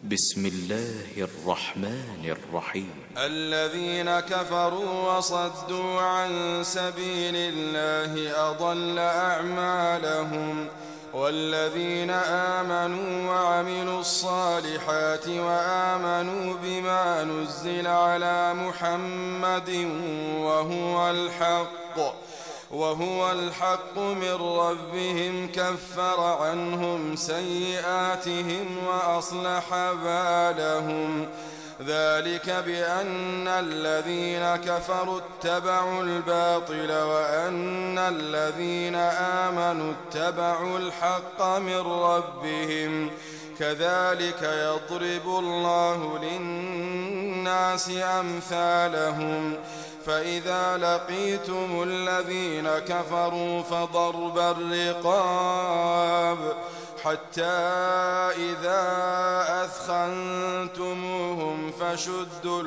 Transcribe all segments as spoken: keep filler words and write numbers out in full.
بسم الله الرحمن الرحيم. الذين كفروا وصدوا عن سبيل الله أضل أعمالهم، والذين آمنوا وعملوا الصالحات وآمنوا بما نزل على محمد وهو الحق وهو الحق من ربهم كفر عنهم سيئاتهم وأصلح بالهم. ذلك بأن الذين كفروا اتبعوا الباطل وأن الذين آمنوا اتبعوا الحق من ربهم. كذلك يضرب الله للناس أمثالهم. فإذا لقيتم الذين كفروا فضرب الرقاب حتى إذا أثخنتموهم فشدوا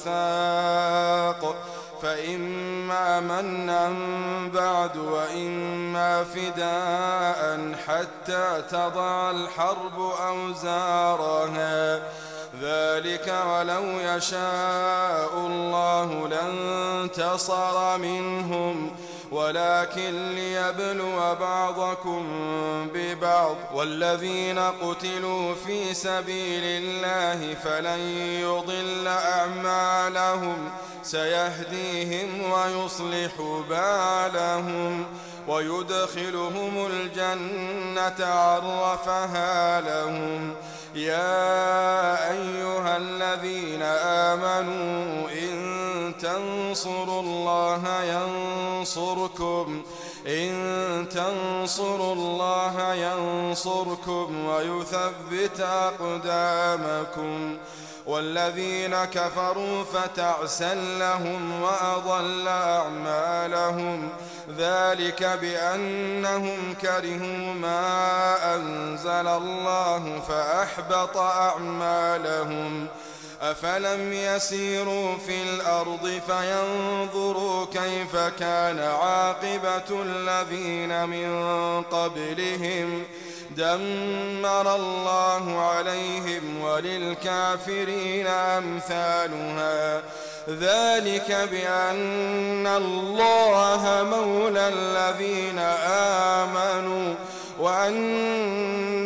الوثاق، فإما منا بعد وإما فداء حتى تضع الحرب أوزارها. ذلك ولو يشاء الله لانتصر منهم، ولكن ليبلو بعضكم ببعض. والذين قتلوا في سبيل الله فلن يضل أعمالهم، سيهديهم ويصلح بالهم ويدخلهم الجنة عرفها لهم. يا أيها الذين آمنوا إن تنصروا الله ينصركم إن تنصروا الله ينصركم ويثبت أقدامكم. والذين كفروا فتعسا لهم وأضل أعمالهم. ذلك بأنهم كرهوا ما أنزل الله فأحبط أعمالهم. أفلم يسيروا في الأرض فينظروا كيف كان عاقبة الذين من قبلهم. دمر الله عليهم وللكافرين أمثالها. ذلك بأن الله مولى الذين آمنوا وأن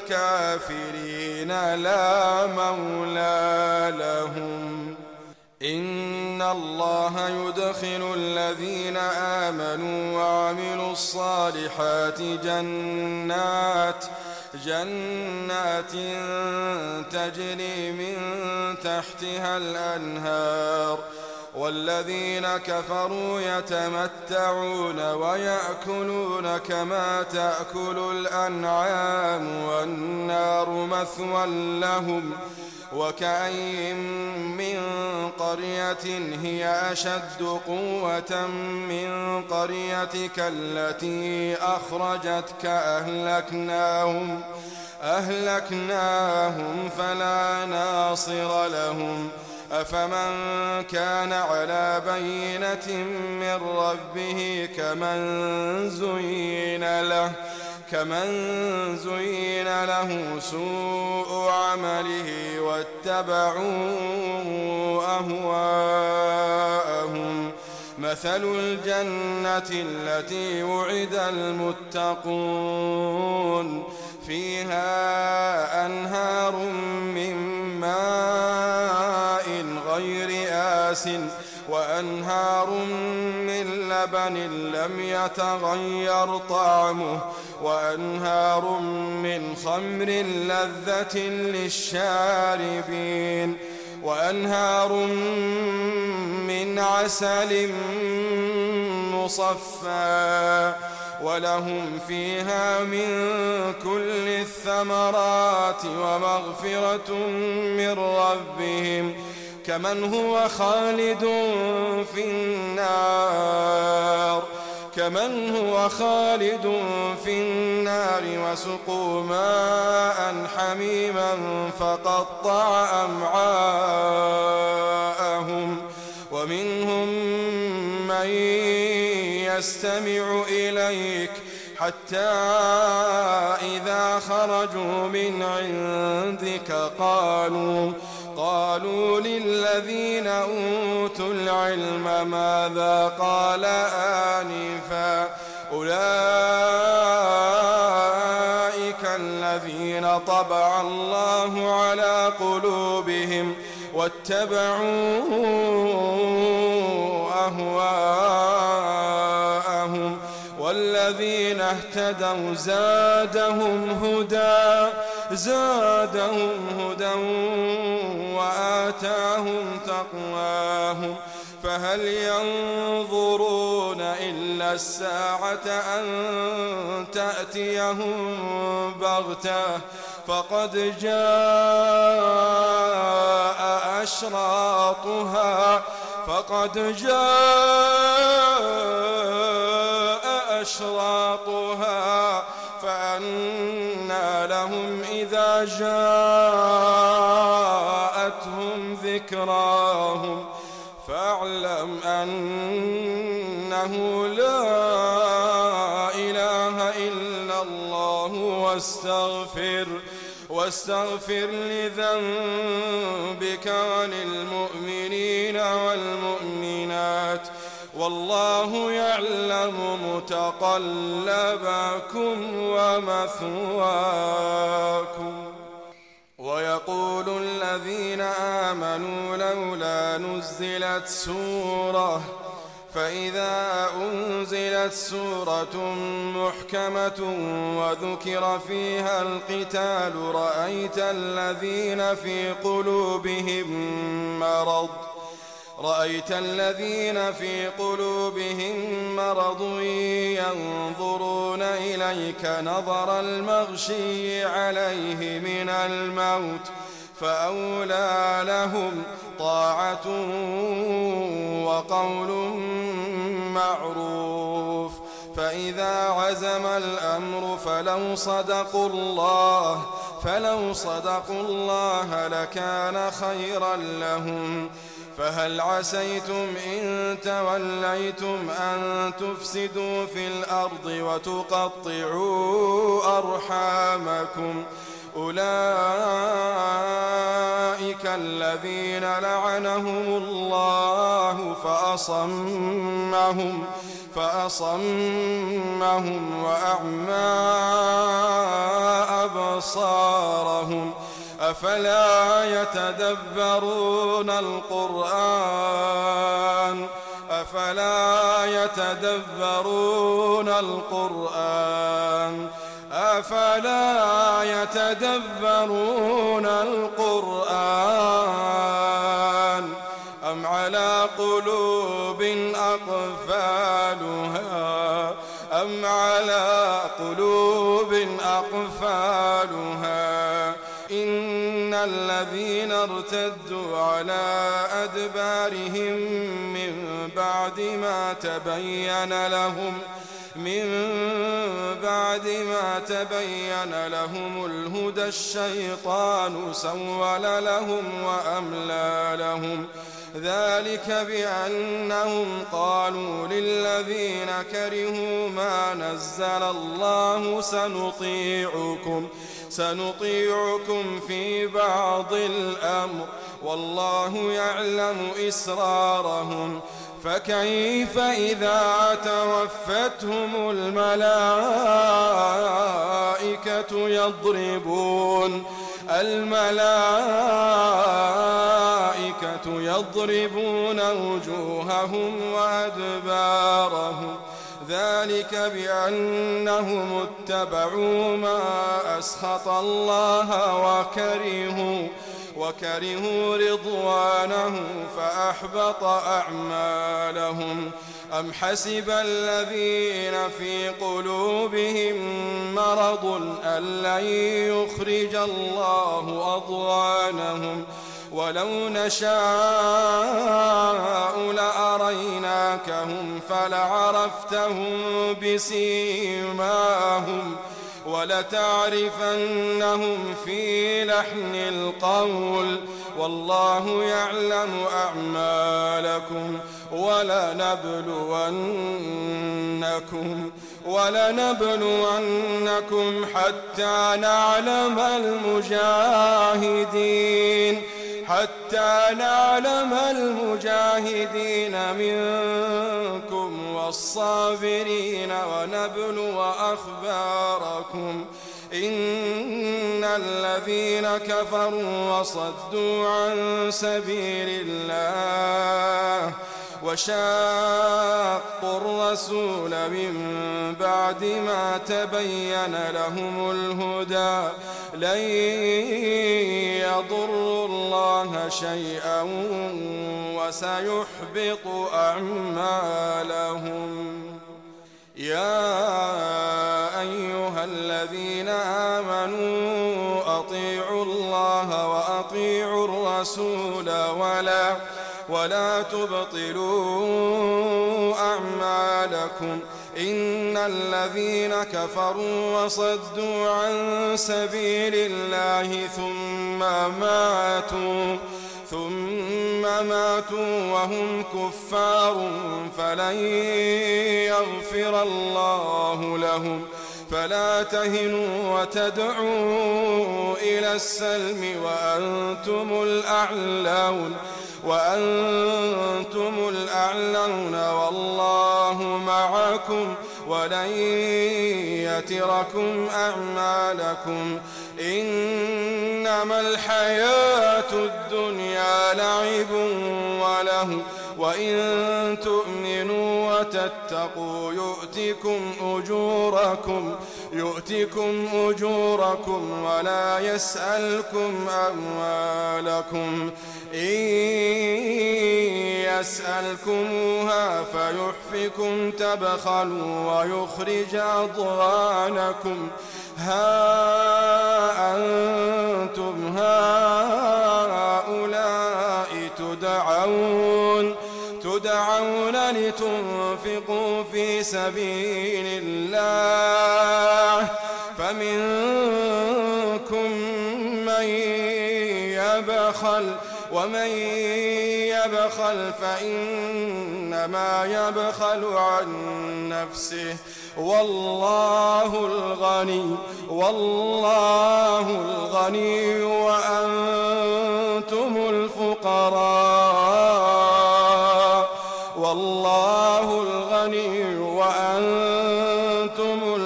الكافرين لا مولى لهم. إن الله يدخل الذين آمنوا وعملوا الصالحات جنات جنات تجري من تحتها الأنهار. والذين كفروا يتمتعون ويأكلون كما تأكل الأنعام والنار مثوى لهم. وكأين من قرية هي أشد قوة من قريتك التي أخرجتك أهلكناهم أهلكناهم فلا ناصر لهم. أفمن كان على بينة من ربه كمن زين له كمن زين له سوء عمله واتبعوا أهواءهم. مثل الجنة التي وعد المتقون فيها أنهار من ماء غير آسٍ وأنهار من لبن لم يتغير طعمه وأنهار من خمر لذة للشاربين وأنهار من عسل مصفى ولهم فيها من كل الثمرات ومغفرة من ربهم كمن هو خالد في النار كمن هو خالد في النار وسقوا ماء حميما فقطع أمعاءهم ومنهم من يستمع إليك حتى إذا خرجوا من عندك قالوا قالوا للذين أوتوا العلم ماذا قال آنفا أولئك الذين طبع الله على قلوبهم واتبعوا أهواءهم والذين اهتدوا زادهم هدى زادهم هدى وآتاهم تقواهم فهل ينظرون إلا الساعة أن تأتيهم بغتة فقد جاء أشراطها فقد جاء أشراطها فأنى لهم إذا جاءتهم ذكراهم فاعلم أنه لا إله إلا الله واستغفر واستغفر لذنبك وللمؤمنين والمؤمنات والله يعلم متقلبكم ومثواكم. ويقول الذين آمنوا لولا نزلت سورة فإذا أنزلت سورة محكمة وذكر فيها القتال رأيت الذين في قلوبهم مرض رأيت الذين في قلوبهم مرض ينظرون إليك نظر المغشي عليه من الموت فأولى لهم طاعة وقول معروف فإذا عزم الأمر فلو صدقوا الله فلو صدقوا الله لكان خيرا لهم فهل عسيتم إن توليتم أن تفسدوا في الأرض وتقطعوا أرحامكم أولئك الذين لعنهم الله فأصمهم فأصمهم وأعمى أبصارهم أفلا يتدبرون القرآن أفلا يتدبرون القرآن أفلا يتدبرون القرآن أم على قلوب أقفالها أم على قلوب أقفالها إن الذين ارتدوا على أدبارهم من بعد ما تبين لهم من بعد ما تبين لهم الهدى الشيطان سول لهم وأملى لهم ذلك بأنهم قالوا للذين كرهوا ما نزل الله سنطيعكم سنطيعكم في بعض الأمر والله يعلم إسرارهم فكيف إذا توفتهم الملائكة يضربون الملائكة يضربون وجوههم وأدبارهم ذلك بأنهم اتبعوا ما أسخط الله وكرهوا وكرهوا رضوانه فأحبط أعمالهم أم حسب الذين في قلوبهم مرض أن لن يخرج الله أضغانهم ولو نشاء لأريناكهم فلعرفتهم بسيماهم ولتعرفنهم في لحن القول والله يعلم أعمالكم ولنبلونكم ولنبلونكم حتى نعلم المجاهدين حتى نعلم المجاهدين منكم والصابرين ونبلو أخباركم إن الذين كفروا وصدوا عن سبيل الله وشاقوا الرسول من بعد ما تبين لهم الهدى لن يضروا الله شيئا وسيحبط أعمالهم. يا أيها الذين آمنوا أطيعوا الله وأطيعوا الرسول ولا ولا تبطلوا أعمالكم إن الذين كفروا وصدوا عن سبيل الله ثم ماتوا ثم ماتوا وهم كفار فلن يغفر الله لهم فلا تهنوا وتدعوا إلى السلم وأنتم الأعلون وأنتم الأعلون والله معكم ولن يتركم أعمالكم إنما الحياة الدنيا لعب وله وإن تؤمنوا وتتقوا يؤتكم أجوركم يؤتكم أجوركم ولا يسألكم أموالكم إن يسألكموها فيحفكم تبخلوا ويخرج أضغانكم ها أنتم هؤلاء تدعون تدعون لتنفقوا في سبيل الله فمنكم من يبخل ومن يبخل فإنما يبخل عن نفسه والله الغني والله الغني وأنتم الفقراء والله الغني وأنتم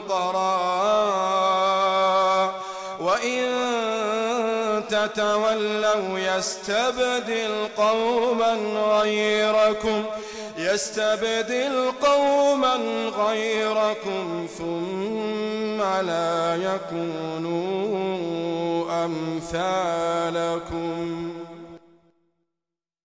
الفقراء وإن تتولوا يستبدل قوما غيركم يستبدل قوما غيركم ثم لا يكونوا أمثالكم.